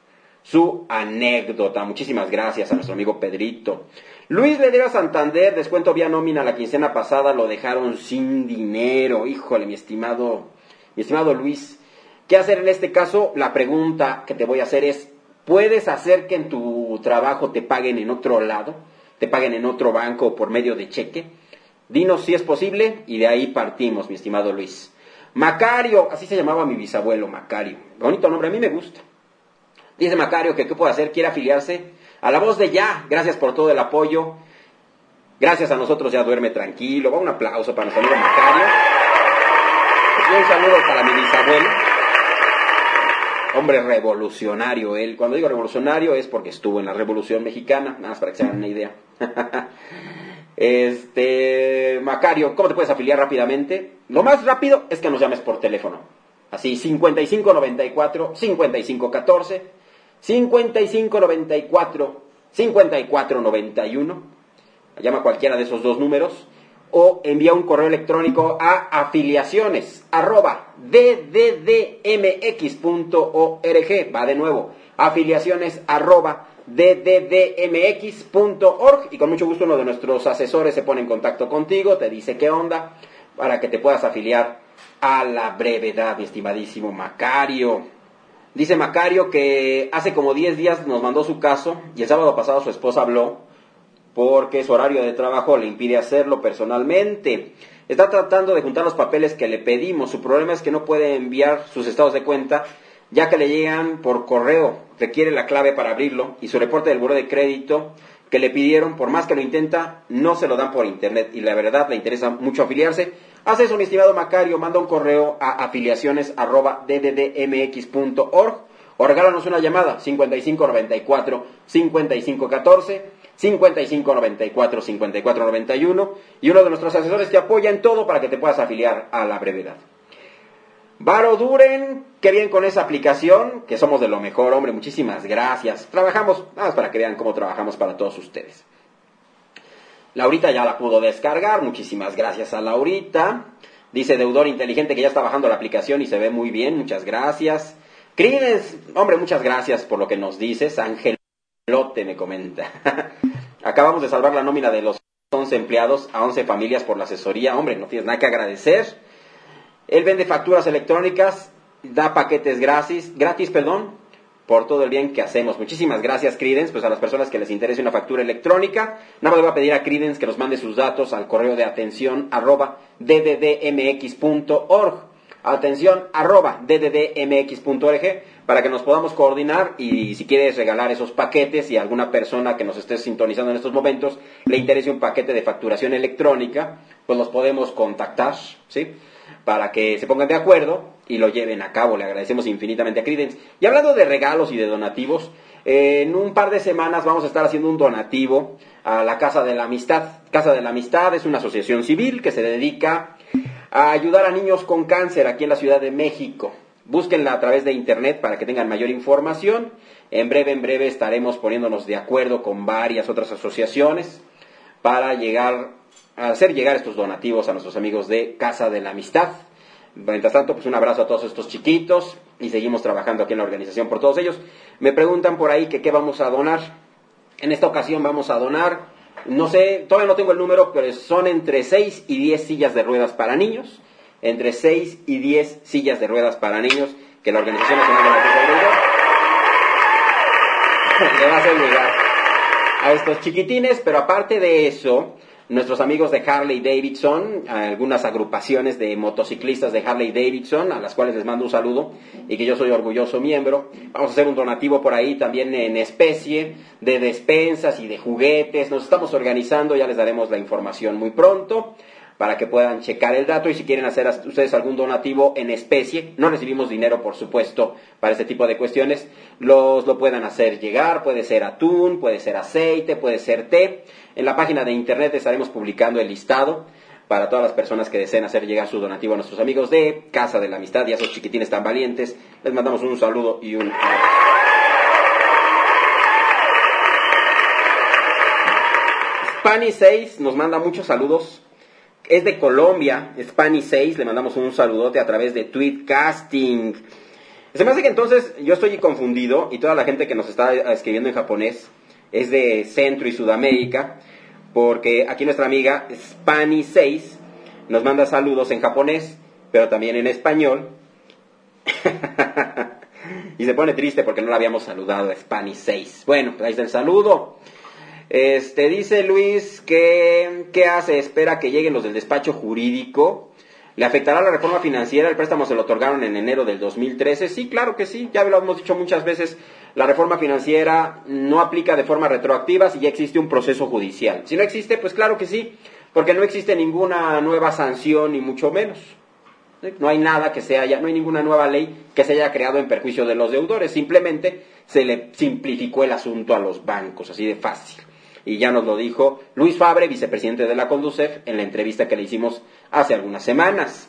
Speaker 2: su anécdota. Muchísimas gracias a nuestro amigo Pedrito. Luis le debe a Santander, descuento vía nómina la quincena pasada, lo dejaron sin dinero. Híjole, mi estimado, mi estimado Luis. ¿Qué hacer en este caso? La pregunta que te voy a hacer es, ¿puedes hacer que en tu trabajo te paguen en otro lado? ¿Te paguen en otro banco o por medio de cheque? Dinos si es posible y de ahí partimos, mi estimado Luis. Macario, así se llamaba mi bisabuelo, Macario. Bonito nombre, a mí me gusta. Dice Macario que qué puede hacer, quiere afiliarse a La Voz de Ya. Gracias por todo el apoyo. Gracias a nosotros ya duerme tranquilo. Va un aplauso para nuestro amigo Macario. Y un saludo para mi bisabuelo. Hombre revolucionario él. Cuando digo revolucionario es porque estuvo en la Revolución Mexicana. Nada más para que se hagan una idea. Este, Macario, ¿cómo te puedes afiliar rápidamente? Lo más rápido es que nos llames por teléfono. Así, cincuenta y cinco noventa y cuatro, cincuenta y cinco catorce, cincuenta y cinco noventa y cuatro, cincuenta y cuatro noventa y uno. Llama cualquiera de esos dos números. O envía un correo electrónico a afiliaciones arroba d d d m x punto org. Va de nuevo, afiliaciones arroba d d d m x punto org, y con mucho gusto uno de nuestros asesores se pone en contacto contigo, te dice qué onda, para que te puedas afiliar a la brevedad, mi estimadísimo Macario. Dice Macario que hace como diez días nos mandó su caso, y el sábado pasado su esposa habló, porque su horario de trabajo le impide hacerlo personalmente. Está tratando de juntar los papeles que le pedimos. Su problema es que no puede enviar sus estados de cuenta, ya que le llegan por correo. Requiere la clave para abrirlo, y su reporte del buró de crédito que le pidieron, por más que lo intenta, no se lo dan por internet, y la verdad le interesa mucho afiliarse. Haz eso, mi estimado Macario, manda un correo a afiliaciones arroba d d d m x punto org, o regálanos una llamada, cincuenta y cinco noventa y cuatro, cincuenta y cinco catorce, cincuenta y cinco noventa y cuatro, cincuenta y cuatro noventa y uno, y uno de nuestros asesores te apoya en todo para que te puedas afiliar a la brevedad. Varo Duren, qué bien con esa aplicación, que somos de lo mejor, hombre, muchísimas gracias. Trabajamos, nada más para que vean cómo trabajamos para todos ustedes. Laurita ya la pudo descargar, muchísimas gracias a Laurita. Dice Deudor Inteligente que ya está bajando la aplicación y se ve muy bien, muchas gracias. Crines, hombre, muchas gracias por lo que nos dices. Angelote me comenta. Acabamos de salvar la nómina de los once empleados a once familias por la asesoría. Hombre, no tienes nada que agradecer. Él vende facturas electrónicas, da paquetes gratis, gratis, perdón, por todo el bien que hacemos. Muchísimas gracias, Credence. Pues a las personas que les interese una factura electrónica, nada más le voy a pedir a Credence que nos mande sus datos al correo de atención arroba d d d m x punto org. Atención arroba d d d m x punto org, para que nos podamos coordinar, y si quieres regalar esos paquetes y a alguna persona que nos esté sintonizando en estos momentos le interese un paquete de facturación electrónica, pues los podemos contactar, ¿sí?, para que se pongan de acuerdo y lo lleven a cabo. Le agradecemos infinitamente a Credence. Y hablando de regalos y de donativos, eh, en un par de semanas vamos a estar haciendo un donativo a la Casa de la Amistad. Casa de la Amistad es una asociación civil que se dedica a ayudar a niños con cáncer aquí en la Ciudad de México. Búsquenla a través de internet para que tengan mayor información. En breve, en breve estaremos poniéndonos de acuerdo con varias otras asociaciones para llegar a hacer llegar estos donativos a nuestros amigos de Casa de la Amistad. Mientras tanto, pues un abrazo a todos estos chiquitos, y seguimos trabajando aquí en la organización por todos ellos. Me preguntan por ahí que qué vamos a donar. En esta ocasión vamos a donar, no sé, todavía no tengo el número, pero son entre seis y diez sillas de ruedas para niños. Entre seis y diez sillas de ruedas para niños que la Organización Nacional de la Defensa del Deudor le va a hacer llegar a estos chiquitines. Pero aparte de eso, nuestros amigos de Harley Davidson, algunas agrupaciones de motociclistas de Harley Davidson, a las cuales les mando un saludo y que yo soy orgulloso miembro, vamos a hacer un donativo por ahí también en especie, de despensas y de juguetes. Nos estamos organizando, ya les daremos la información muy pronto, para que puedan checar el dato, y si quieren hacer ustedes algún donativo en especie, no recibimos dinero, por supuesto, para este tipo de cuestiones, los lo puedan hacer llegar. Puede ser atún, puede ser aceite, puede ser té. En la página de internet estaremos publicando el listado para todas las personas que deseen hacer llegar su donativo a nuestros amigos de Casa de la Amistad, y a esos chiquitines tan valientes les mandamos un saludo y un abrazo. Spani seis nos manda muchos saludos. Es de Colombia, Spani seis, le mandamos un saludote a través de Tweetcasting. Se me hace que entonces yo estoy confundido, y toda la gente que nos está escribiendo en japonés es de Centro y Sudamérica, porque aquí nuestra amiga Spani seis nos manda saludos en japonés, pero también en español. Y se pone triste porque no la habíamos saludado a Spani seis. Bueno, pues ahí está el saludo. Este, dice Luis que, ¿qué hace? Espera que lleguen los del despacho jurídico. ¿Le afectará la reforma financiera? El préstamo se lo otorgaron en enero del dos mil trece. Sí, claro que sí, ya lo hemos dicho muchas veces. La reforma financiera no aplica de forma retroactiva si ya existe un proceso judicial. Si no existe, pues claro que sí, porque no existe ninguna nueva sanción, ni mucho menos. No hay nada que se haya, no hay ninguna nueva ley que se haya creado en perjuicio de los deudores. Simplemente se le simplificó el asunto a los bancos, así de fácil. Y ya nos lo dijo Luis Fabre, vicepresidente de la Conducef, en la entrevista que le hicimos hace algunas semanas.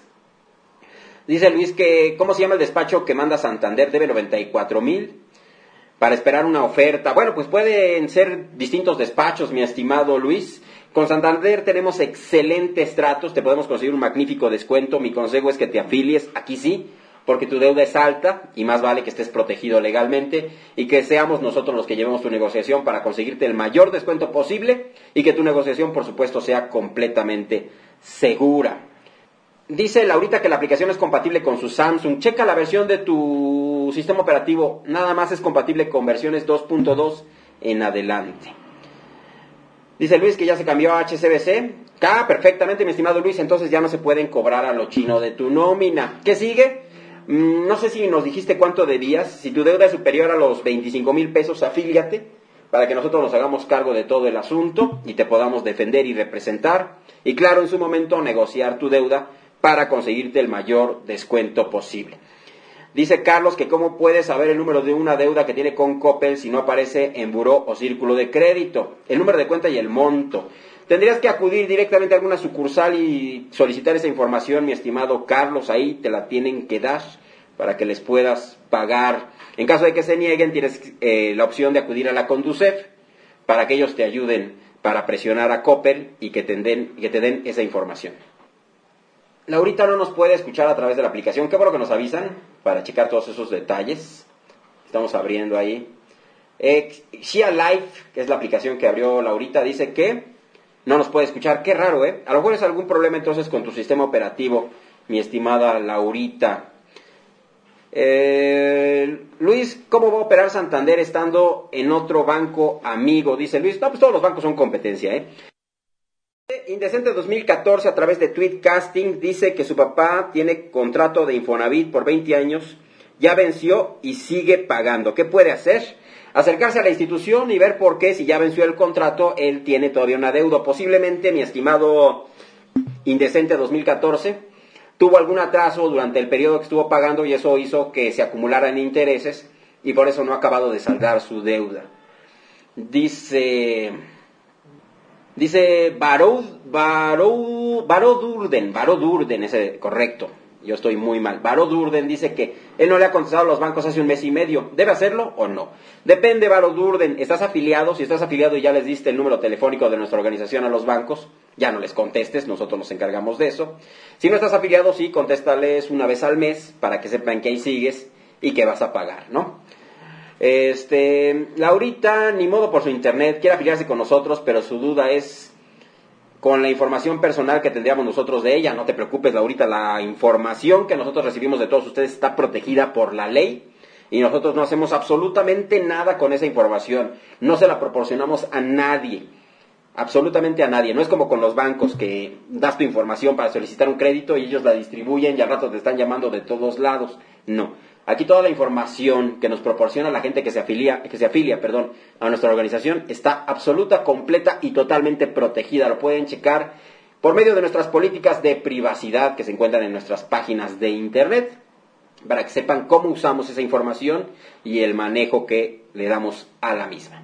Speaker 2: Dice Luis que, ¿cómo se llama el despacho que manda Santander? Debe noventa y cuatro mil para esperar una oferta. Bueno, pues pueden ser distintos despachos, mi estimado Luis. Con Santander tenemos excelentes tratos, te podemos conseguir un magnífico descuento. Mi consejo es que te afilies, aquí sí, porque tu deuda es alta y más vale que estés protegido legalmente y que seamos nosotros los que llevemos tu negociación para conseguirte el mayor descuento posible y que tu negociación, por supuesto, sea completamente segura. Dice Laurita que la aplicación es compatible con su Samsung. Checa la versión de tu sistema operativo, nada más es compatible con versiones dos punto dos en adelante. Dice Luis que ya se cambió a H C B C. Ah, perfectamente, mi estimado Luis, entonces ya no se pueden cobrar a lo chino de tu nómina. ¿Qué sigue? No sé si nos dijiste cuánto debías. Si tu deuda es superior a los veinticinco mil pesos, afíliate para que nosotros nos hagamos cargo de todo el asunto y te podamos defender y representar. Y claro, en su momento negociar tu deuda para conseguirte el mayor descuento posible. Dice Carlos que cómo puede saber el número de una deuda que tiene con Coppel si no aparece en buró o círculo de crédito. El número de cuenta y el monto. Tendrías que acudir directamente a alguna sucursal y solicitar esa información, mi estimado Carlos. Ahí te la tienen que dar para que les puedas pagar. En caso de que se nieguen, tienes eh, la opción de acudir a la Conducef para que ellos te ayuden para presionar a Coppel y que te den, que te den esa información. Laurita no nos puede escuchar a través de la aplicación. Qué bueno que nos avisan para checar todos esos detalles. Estamos abriendo ahí. Eh, Shia Life, que es la aplicación que abrió Laurita, dice que no nos puede escuchar. Qué raro, ¿eh? A lo mejor es algún problema entonces con tu sistema operativo, mi estimada Laurita. Eh, Luis, ¿cómo va a operar Santander estando en otro banco amigo? Dice Luis. No, pues todos los bancos son competencia, ¿eh? Indecente dos mil catorce, a través de Tweetcasting, dice que su papá tiene contrato de Infonavit por veinte años, ya venció y sigue pagando. ¿Qué puede hacer? Acercarse a la institución y ver por qué, si ya venció el contrato, él tiene todavía una deuda. Posiblemente, mi estimado Indecente dos mil catorce, tuvo algún atraso durante el periodo que estuvo pagando y eso hizo que se acumularan intereses y por eso no ha acabado de saldar su deuda. Dice... Dice Barod, Barod, Barodurden, Barodurden, ese correcto, yo estoy muy mal. Barodurden dice que él no le ha contestado a los bancos hace un mes y medio. ¿Debe hacerlo o no? Depende, Barodurden. ¿Estás afiliado? Si estás afiliado y ya les diste el número telefónico de nuestra organización a los bancos, ya no les contestes, nosotros nos encargamos de eso. Si no estás afiliado, sí, contéstales una vez al mes para que sepan que ahí sigues y que vas a pagar, ¿no? Este, Laurita, ni modo por su internet, quiere afiliarse con nosotros, pero su duda es con la información personal que tendríamos nosotros de ella. No te preocupes, Laurita, la información que nosotros recibimos de todos ustedes está protegida por la ley y nosotros no hacemos absolutamente nada con esa información. No se la proporcionamos a nadie, absolutamente a nadie. No es como con los bancos que das tu información para solicitar un crédito y ellos la distribuyen y al rato te están llamando de todos lados. No. Aquí toda la información que nos proporciona la gente que se afilia, que se afilia, perdón, a nuestra organización está absoluta, completa y totalmente protegida. Lo pueden checar por medio de nuestras políticas de privacidad que se encuentran en nuestras páginas de internet para que sepan cómo usamos esa información y el manejo que le damos a la misma.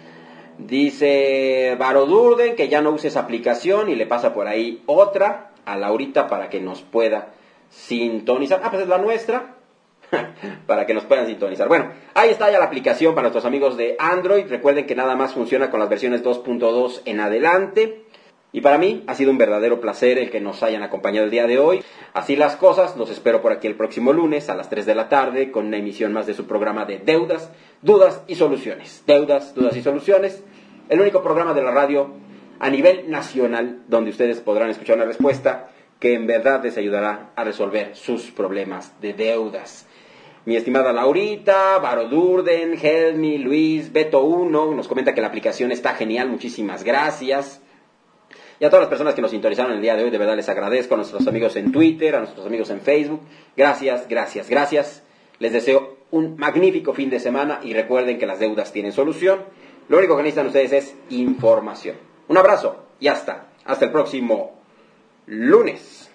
Speaker 2: Dice Barodurden que ya no use esa aplicación y le pasa por ahí otra a Laurita para que nos pueda sintonizar. Ah, pues es la nuestra. Para que nos puedan sintonizar. Bueno, ahí está ya la aplicación para nuestros amigos de Android. Recuerden que nada más funciona con las versiones dos punto dos en adelante. Y para mí ha sido un verdadero placer el que nos hayan acompañado el día de hoy. Así las cosas, los espero por aquí el próximo lunes a las tres de la tarde con una emisión más de su programa de Deudas, Dudas y Soluciones. Deudas, Dudas y Soluciones, el único programa de la radio a nivel nacional donde ustedes podrán escuchar una respuesta que en verdad les ayudará a resolver sus problemas de deudas. Mi estimada Laurita, Barodurden, Helmi, Luis, Beto uno, nos comenta que la aplicación está genial, muchísimas gracias. Y a todas las personas que nos sintonizaron el día de hoy, de verdad les agradezco. A nuestros amigos en Twitter, a nuestros amigos en Facebook. Gracias, gracias, gracias. Les deseo un magnífico fin de semana y recuerden que las deudas tienen solución. Lo único que necesitan ustedes es información. Un abrazo y hasta, hasta el próximo lunes.